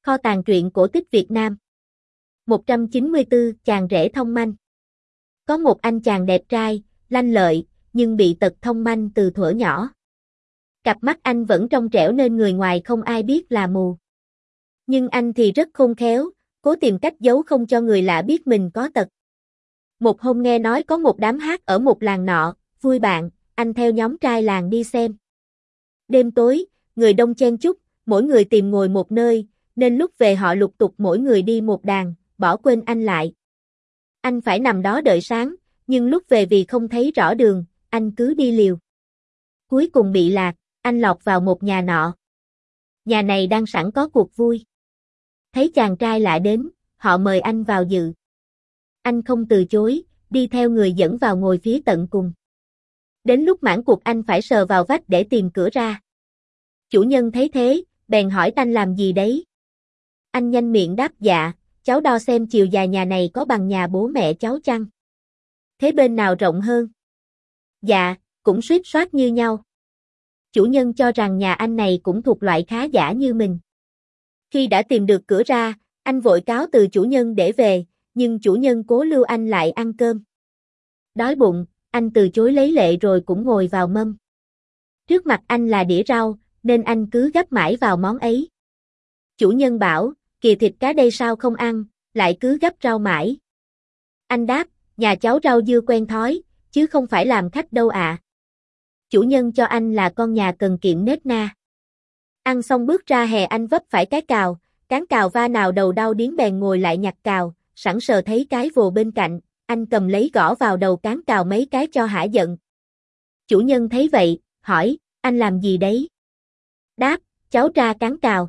Kho tàng truyện cổ tích Việt Nam. 194, chàng rể thông manh. Có một anh chàng đẹp trai, lanh lợi, nhưng bị tật thông manh từ thuở nhỏ. Cặp mắt anh vẫn trong trẻo nên người ngoài không ai biết là mù. Nhưng anh thì rất khôn khéo, cố tìm cách giấu không cho người lạ biết mình có tật. Một hôm nghe nói có một đám hát ở một làng nọ, vui bạn, anh theo nhóm trai làng đi xem. Đêm tối, người đông chen chúc, mỗi người tìm ngồi một nơi, nên lúc về họ lục tục mỗi người đi một đàn, bỏ quên anh lại. Anh phải nằm đó đợi sáng, nhưng lúc về vì không thấy rõ đường, anh cứ đi liều. Cuối cùng bị lạc, anh lọt vào một nhà nọ. Nhà này đang sẵn có cuộc vui. Thấy chàng trai lạ đến, họ mời anh vào dự. Anh không từ chối, đi theo người dẫn vào ngồi phía tận cùng. Đến lúc mãn cuộc anh phải sờ vào vách để tìm cửa ra. Chủ nhân thấy thế, bèn hỏi anh làm gì đấy. Anh nhanh miệng đáp dạ, cháu đo xem chiều dài nhà này có bằng nhà bố mẹ cháu chăng? Thế bên nào rộng hơn? Dạ, cũng suýt soát như nhau. Chủ nhân cho rằng nhà anh này cũng thuộc loại khá giả như mình. Khi đã tìm được cửa ra, anh vội cáo từ chủ nhân để về, nhưng chủ nhân cố lưu anh lại ăn cơm. Đói bụng, anh từ chối lấy lệ rồi cũng ngồi vào mâm. Trước mặt anh là đĩa rau, nên anh cứ gắp mãi vào món ấy. Chủ nhân bảo, kìa thịt cá đây sao không ăn, lại cứ gắp rau mãi. Anh đáp, nhà cháu rau dưa quen thói, chứ không phải làm khách đâu ạ. Chủ nhân cho anh là con nhà cần kiệm nết na. Ăn xong bước ra hè anh vấp phải cái cào, cán cào va nào đầu đau điếng bèn ngồi lại nhặt cào, sẵn sờ thấy cái vồ bên cạnh, anh cầm lấy gõ vào đầu cán cào mấy cái cho hả giận. Chủ nhân thấy vậy, hỏi, anh làm gì đấy? Đáp, cháu tra cán cào.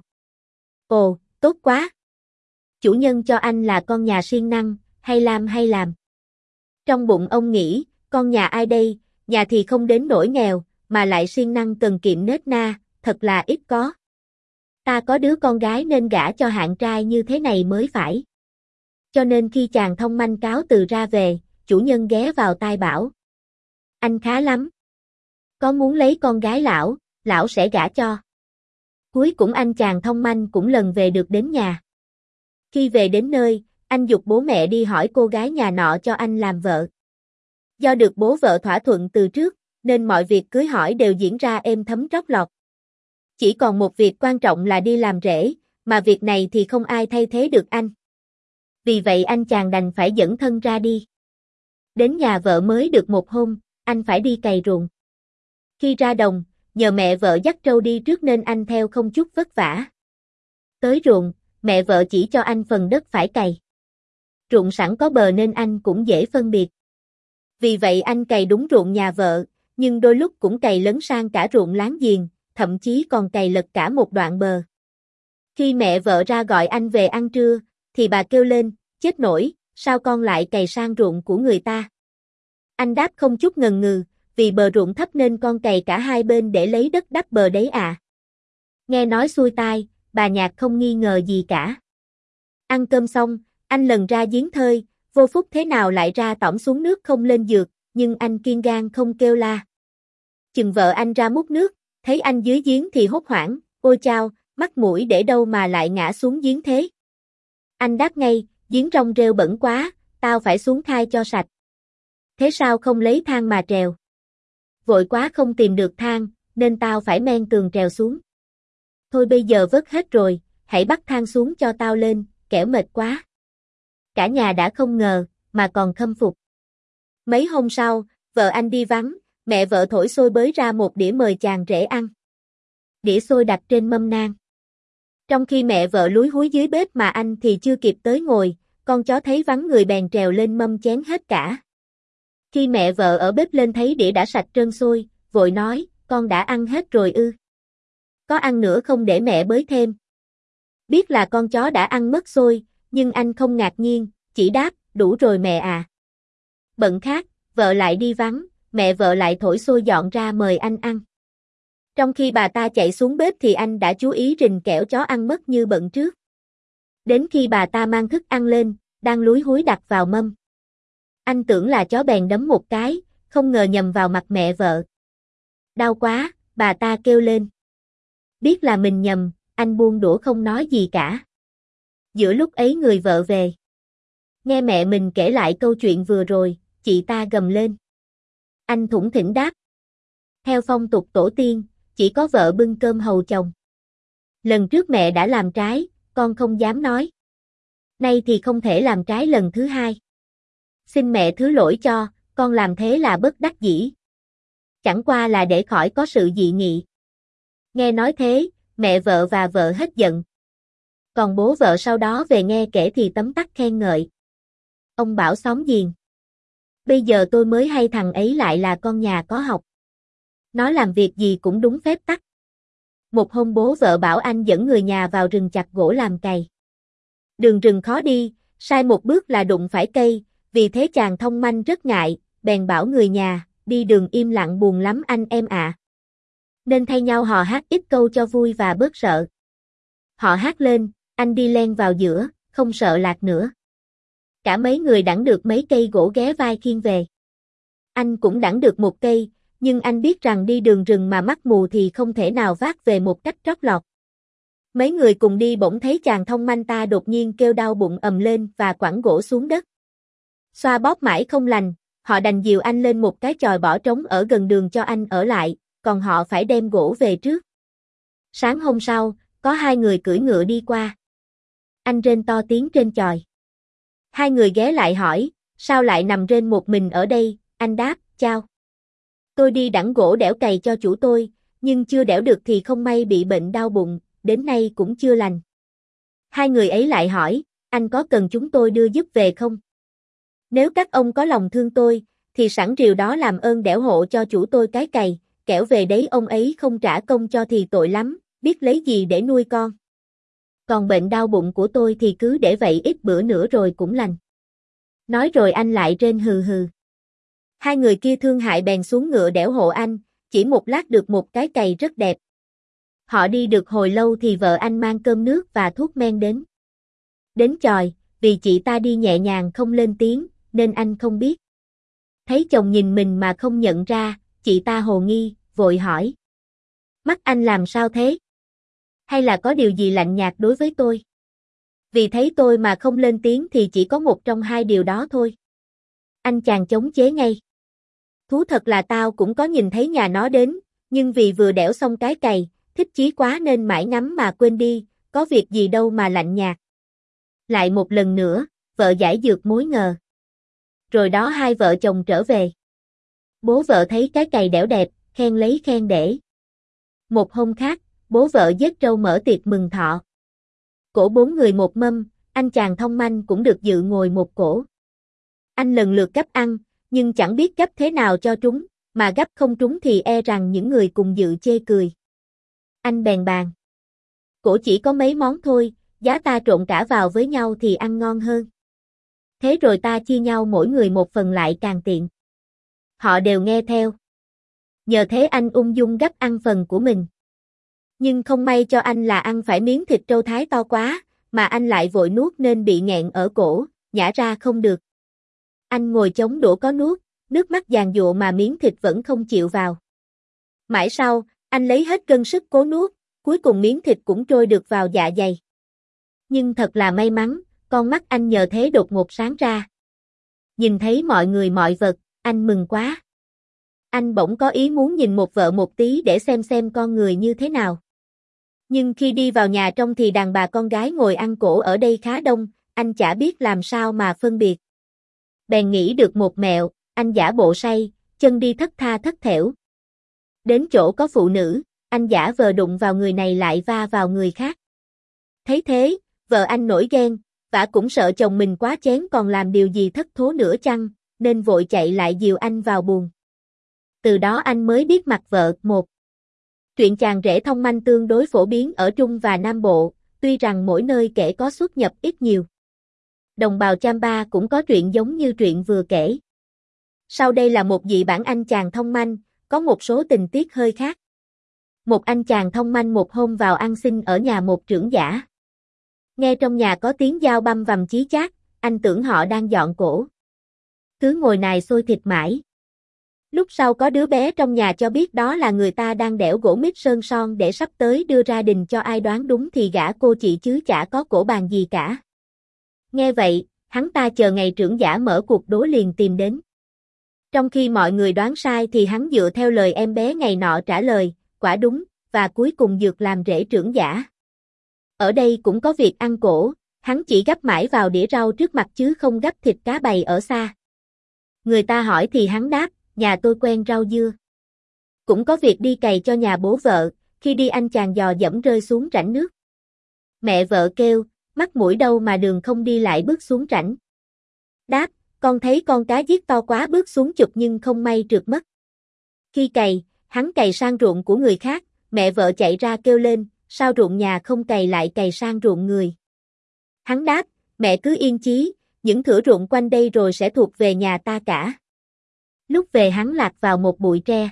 Ồ, tốt quá. Chủ nhân cho anh là con nhà siêng năng, hay làm. Trong bụng ông nghĩ, con nhà ai đây, nhà thì không đến nỗi nghèo, mà lại siêng năng cần kiệm nết na, thật là ít có. Ta có đứa con gái nên gả cho hạng trai như thế này mới phải. Cho nên khi chàng thông manh cáo từ ra về, chủ nhân ghé vào tai bảo. Anh khá lắm. Có muốn lấy con gái lão sẽ gả cho. Cuối cùng anh chàng thông manh cũng lần về được đến nhà. Khi về đến nơi, anh giục bố mẹ đi hỏi cô gái nhà nọ cho anh làm vợ. Do được bố vợ thỏa thuận từ trước, nên mọi việc cưới hỏi đều diễn ra êm thấm trót lọt. Chỉ còn một việc quan trọng là đi làm rể, mà việc này thì không ai thay thế được anh. Vì vậy anh chàng đành phải dẫn thân ra đi. Đến nhà vợ mới được một hôm, anh phải đi cày ruộng. Khi ra đồng, nhờ mẹ vợ dắt trâu đi trước nên anh theo không chút vất vả. Tới ruộng, mẹ vợ chỉ cho anh phần đất phải cày. Ruộng sẵn có bờ nên anh cũng dễ phân biệt. Vì vậy anh cày đúng ruộng nhà vợ, nhưng đôi lúc cũng cày lấn sang cả ruộng láng giềng, thậm chí còn cày lật cả một đoạn bờ. Khi mẹ vợ ra gọi anh về ăn trưa, thì bà kêu lên, chết nổi, sao con lại cày sang ruộng của người ta? Anh đáp không chút ngần ngừ, vì bờ ruộng thấp nên con cày cả hai bên để lấy đất đắp bờ đấy à. Nghe nói xuôi tai, bà Nhạc không nghi ngờ gì cả. Ăn cơm xong, anh lần ra giếng thơi, vô phúc thế nào lại ra tõm xuống nước không lên dược, nhưng anh kiên gan không kêu la. Chừng vợ anh ra múc nước, thấy anh dưới giếng thì hốt hoảng, ôi chao, mắt mũi để đâu mà lại ngã xuống giếng thế. Anh đáp ngay, giếng rong rêu bẩn quá, tao phải xuống khai cho sạch. Thế sao không lấy thang mà trèo? Vội quá không tìm được thang, nên tao phải men tường trèo xuống. Thôi bây giờ vớt hết rồi, hãy bắt thang xuống cho tao lên, kẻo mệt quá. Cả nhà đã không ngờ, mà còn khâm phục. Mấy hôm sau, vợ anh đi vắng, mẹ vợ thổi xôi bới ra một đĩa mời chàng rể ăn. Đĩa xôi đặt trên mâm nang. Trong khi mẹ vợ lúi húi dưới bếp mà anh thì chưa kịp tới ngồi, con chó thấy vắng người bèn trèo lên mâm chén hết cả. Khi mẹ vợ ở bếp lên thấy đĩa đã sạch trơn xôi, vội nói, con đã ăn hết rồi ư? Có ăn nữa không để mẹ bới thêm? Biết là con chó đã ăn mất xôi, nhưng anh không ngạc nhiên, chỉ đáp, đủ rồi mẹ à. Bận khác, vợ lại đi vắng, mẹ vợ lại thổi xôi dọn ra mời anh ăn. Trong khi bà ta chạy xuống bếp thì anh đã chú ý rình kẻo chó ăn mất như bận trước. Đến khi bà ta mang thức ăn lên, đang lúi húi đặt vào mâm. Anh tưởng là chó bèn đấm một cái, không ngờ nhầm vào mặt mẹ vợ. Đau quá, bà ta kêu lên. Biết là mình nhầm, anh buông đũa không nói gì cả. Giữa lúc ấy người vợ về. Nghe mẹ mình kể lại câu chuyện vừa rồi, chị ta gầm lên. Anh thủng thỉnh đáp. Theo phong tục tổ tiên, chỉ có vợ bưng cơm hầu chồng. Lần trước mẹ đã làm trái, con không dám nói. Nay thì không thể làm trái lần thứ hai. Xin mẹ thứ lỗi cho, con làm thế là bất đắc dĩ. Chẳng qua là để khỏi có sự dị nghị. Nghe nói thế, mẹ vợ và vợ hết giận. Còn bố vợ sau đó về nghe kể thì tấm tắc khen ngợi. Ông bảo xóm giềng. Bây giờ tôi mới hay thằng ấy lại là con nhà có học. Nó làm việc gì cũng đúng phép tắc. Một hôm bố vợ bảo anh dẫn người nhà vào rừng chặt gỗ làm cày. Đường rừng khó đi, sai một bước là đụng phải cây, vì thế chàng thông manh rất ngại, bèn bảo người nhà, đi đường im lặng buồn lắm anh em ạ. Nên thay nhau hò hát ít câu cho vui và bớt sợ. Họ hát lên, anh đi len vào giữa, không sợ lạc nữa. Cả mấy người đẵng được mấy cây gỗ ghé vai khiêng về. Anh cũng đẵng được một cây, nhưng anh biết rằng đi đường rừng mà mắt mù thì không thể nào vác về một cách trót lọt. Mấy người cùng đi bỗng thấy chàng thông manh ta đột nhiên kêu đau bụng ầm lên và quẳng gỗ xuống đất. Xoa bóp mãi không lành, họ đành dìu anh lên một cái chòi bỏ trống ở gần đường cho anh ở lại, còn họ phải đem gỗ về trước. Sáng hôm sau, có hai người cưỡi ngựa đi qua. Anh rên to tiếng trên chòi. Hai người ghé lại hỏi, sao lại nằm rên một mình ở đây, anh đáp, chao. Tôi đi đẵng gỗ đẽo cày cho chủ tôi, nhưng chưa đẽo được thì không may bị bệnh đau bụng, đến nay cũng chưa lành. Hai người ấy lại hỏi, anh có cần chúng tôi đưa giúp về không? Nếu các ông có lòng thương tôi, thì sẵn rìu đó làm ơn đẽo hộ cho chủ tôi cái cày, kẻo về đấy ông ấy không trả công cho thì tội lắm, biết lấy gì để nuôi con. Còn bệnh đau bụng của tôi thì cứ để vậy ít bữa nữa rồi cũng lành. Nói rồi anh lại rên hừ hừ. Hai người kia thương hại bèn xuống ngựa đẽo hộ anh, chỉ một lát được một cái cày rất đẹp. Họ đi được hồi lâu thì vợ anh mang cơm nước và thuốc men đến. Đến chòi, vì chị ta đi nhẹ nhàng không lên tiếng, nên anh không biết. Thấy chồng nhìn mình mà không nhận ra, chị ta hồ nghi, vội hỏi. Mắt anh làm sao thế? Hay là có điều gì lạnh nhạt đối với tôi? Vì thấy tôi mà không lên tiếng thì chỉ có một trong hai điều đó thôi. Anh chàng chống chế ngay. Thú thật là tao cũng có nhìn thấy nhà nó đến, nhưng vì vừa đẽo xong cái cày, thích chí quá nên mãi ngắm mà quên đi, có việc gì đâu mà lạnh nhạt. Lại một lần nữa, vợ giải dược mối ngờ. Rồi đó hai vợ chồng trở về. Bố vợ thấy cái cày đẽo đẹp, khen lấy khen để. Một hôm khác, bố vợ giết trâu mở tiệc mừng thọ. Cỗ bốn người một mâm, anh chàng thông manh cũng được dự ngồi một cỗ. Anh lần lượt gắp ăn, nhưng chẳng biết gắp thế nào cho trúng, mà gắp không trúng thì e rằng những người cùng dự chê cười. Anh bèn bàn. Cỗ chỉ có mấy món thôi, giá ta trộn cả vào với nhau thì ăn ngon hơn. Thế rồi ta chia nhau mỗi người một phần lại càng tiện. Họ đều nghe theo. Nhờ thế anh ung dung gắp ăn phần của mình. Nhưng không may cho anh là ăn phải miếng thịt trâu thái to quá, mà anh lại vội nuốt nên bị nghẹn ở cổ, nhả ra không được. Anh ngồi chống đũa có nuốt, nước mắt giàn giụa mà miếng thịt vẫn không chịu vào. Mãi sau, anh lấy hết cân sức cố nuốt, cuối cùng miếng thịt cũng trôi được vào dạ dày. Nhưng thật là may mắn, con mắt anh nhờ thế đột ngột sáng ra. Nhìn thấy mọi người mọi vật, anh mừng quá. Anh bỗng có ý muốn nhìn một vợ một tí để xem con người như thế nào. Nhưng khi đi vào nhà trong thì đàn bà con gái ngồi ăn cỗ ở đây khá đông, anh chả biết làm sao mà phân biệt. Bèn nghĩ được một mẹo, anh giả bộ say, chân đi thất tha thất thểu. Đến chỗ có phụ nữ, anh giả vờ đụng vào người này lại va vào người khác. Thấy thế, vợ anh nổi ghen, vả cũng sợ chồng mình quá chén còn làm điều gì thất thố nữa chăng, nên vội chạy lại dìu anh vào buồng. Từ đó anh mới biết mặt vợ. Một Truyện chàng rể thông manh tương đối phổ biến ở Trung và Nam Bộ, tuy rằng mỗi nơi kể có xuất nhập ít nhiều. Đồng bào Chamba cũng có truyện giống như truyện vừa kể. Sau đây là một dị bản anh chàng thông manh, có một số tình tiết hơi khác. Một anh chàng thông manh một hôm vào ăn xin ở nhà một trưởng giả. Nghe trong nhà có tiếng dao băm vằm chí chát, anh tưởng họ đang dọn cỗ. Cứ ngồi nài xôi thịt mãi. Lúc sau có đứa bé trong nhà cho biết đó là người ta đang đẽo gỗ mít sơn son để sắp tới đưa ra đình cho ai đoán đúng thì gả cô chị chứ chả có cổ bàn gì cả. Nghe vậy, hắn ta chờ ngày trưởng giả mở cuộc đố liền tìm đến. Trong khi mọi người đoán sai thì hắn dựa theo lời em bé ngày nọ trả lời, quả đúng, và cuối cùng dược làm rễ trưởng giả. Ở đây cũng có việc ăn cổ, hắn chỉ gắp mãi vào đĩa rau trước mặt chứ không gắp thịt cá bày ở xa. Người ta hỏi thì hắn đáp, nhà tôi quen rau dưa. Cũng có việc đi cày cho nhà bố vợ, khi đi anh chàng dò dẫm rơi xuống rãnh nước. Mẹ vợ kêu, mắc mũi đâu mà đường không đi lại bước xuống rãnh. Đáp, con thấy con cá giết to quá bước xuống chụp nhưng không may trượt mất. Khi cày, hắn cày sang ruộng của người khác, mẹ vợ chạy ra kêu lên, sao ruộng nhà không cày lại cày sang ruộng người. Hắn đáp, mẹ cứ yên chí, những thửa ruộng quanh đây rồi sẽ thuộc về nhà ta cả. Lúc về hắn lạc vào một bụi tre.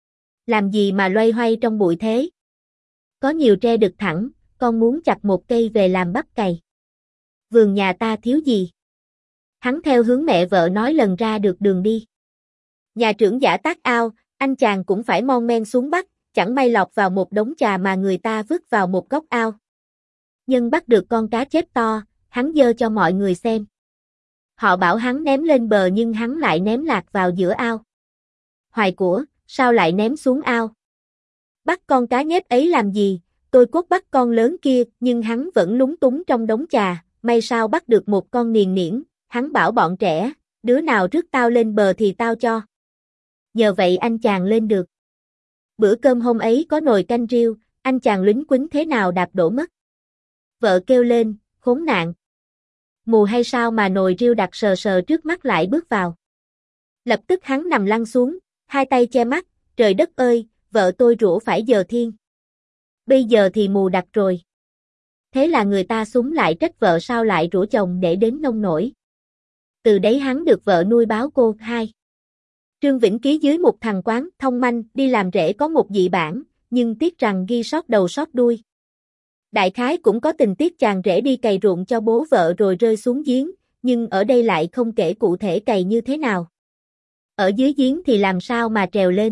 Làm gì mà loay hoay trong bụi thế? Có nhiều tre đực thẳng, con muốn chặt một cây về làm bắp cày. Vườn nhà ta thiếu gì? Hắn theo hướng mẹ vợ nói lần ra được đường đi. Nhà trưởng giả tác ao, anh chàng cũng phải mon men xuống bắt, chẳng may lọt vào một đống chà mà người ta vứt vào một góc ao. Nhưng bắt được con cá chép to, hắn giơ cho mọi người xem. Họ bảo hắn ném lên bờ nhưng hắn lại ném lạc vào giữa ao. Hoài của, sao lại ném xuống ao? Bắt con cá nhép ấy làm gì? Tôi cốt bắt con lớn kia, nhưng hắn vẫn lúng túng trong đống chà, may sao bắt được một con niền niễn, hắn bảo bọn trẻ, đứa nào rước tao lên bờ thì tao cho. Nhờ vậy anh chàng lên được. Bữa cơm hôm ấy có nồi canh riêu, anh chàng lính quýnh thế nào đạp đổ mất. Vợ kêu lên, khốn nạn. Mù hay sao mà nồi riêu đặt sờ sờ trước mắt lại bước vào. Lập tức hắn nằm lăn xuống, hai tay che mắt, trời đất ơi, vợ tôi rủa phải giờ thiên. Bây giờ thì mù đặt rồi. Thế là người ta súng lại trách vợ sao lại rủa chồng để đến nông nổi. Từ đấy hắn được vợ nuôi báo cô. 2. Trương Vĩnh Ký dưới một thằng quán thông manh đi làm rể có một dị bản, nhưng tiếc rằng ghi sót đầu sót đuôi. Đại khái cũng có tình tiết chàng rể đi cày ruộng cho bố vợ rồi rơi xuống giếng, nhưng ở đây lại không kể cụ thể cày như thế nào. Ở dưới giếng thì làm sao mà trèo lên.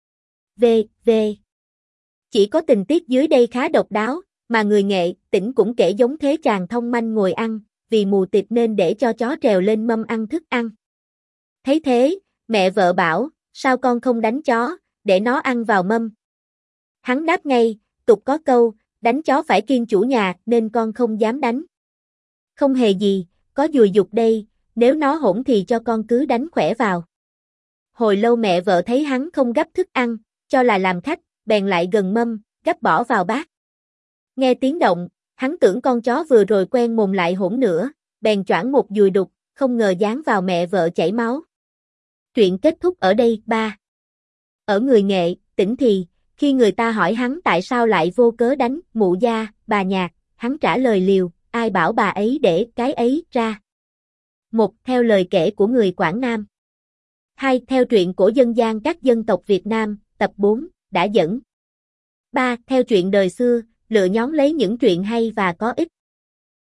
V. Chỉ có tình tiết dưới đây khá độc đáo, mà người nghệ tỉnh cũng kể giống thế chàng thông manh ngồi ăn, vì mù tịt nên để cho chó trèo lên mâm ăn thức ăn. Thấy thế, mẹ vợ bảo, sao con không đánh chó, để nó ăn vào mâm. Hắn đáp ngay, tục có câu, đánh chó phải kiêng chủ nhà nên con không dám đánh. Không hề gì, có dùi dục đây, nếu nó hỗn thì cho con cứ đánh khỏe vào. Hồi lâu mẹ vợ thấy hắn không gắp thức ăn, cho là làm khách, bèn lại gần mâm, gắp bỏ vào bát. Nghe tiếng động, hắn tưởng con chó vừa rồi quen mồm lại hỗn nữa, bèn choảng một dùi đục, không ngờ dán vào mẹ vợ chảy máu. Truyện kết thúc ở đây. 3. Ở người nghệ, tỉnh thì, khi người ta hỏi hắn tại sao lại vô cớ đánh mụ gia, bà Nhạc, hắn trả lời liều, ai bảo bà ấy để cái ấy ra. 1. Theo lời kể của người Quảng Nam. 2. Theo truyện cổ dân gian các dân tộc Việt Nam, tập 4, đã dẫn. 3. Theo truyện đời xưa, lựa nhón lấy những truyện hay và có ích.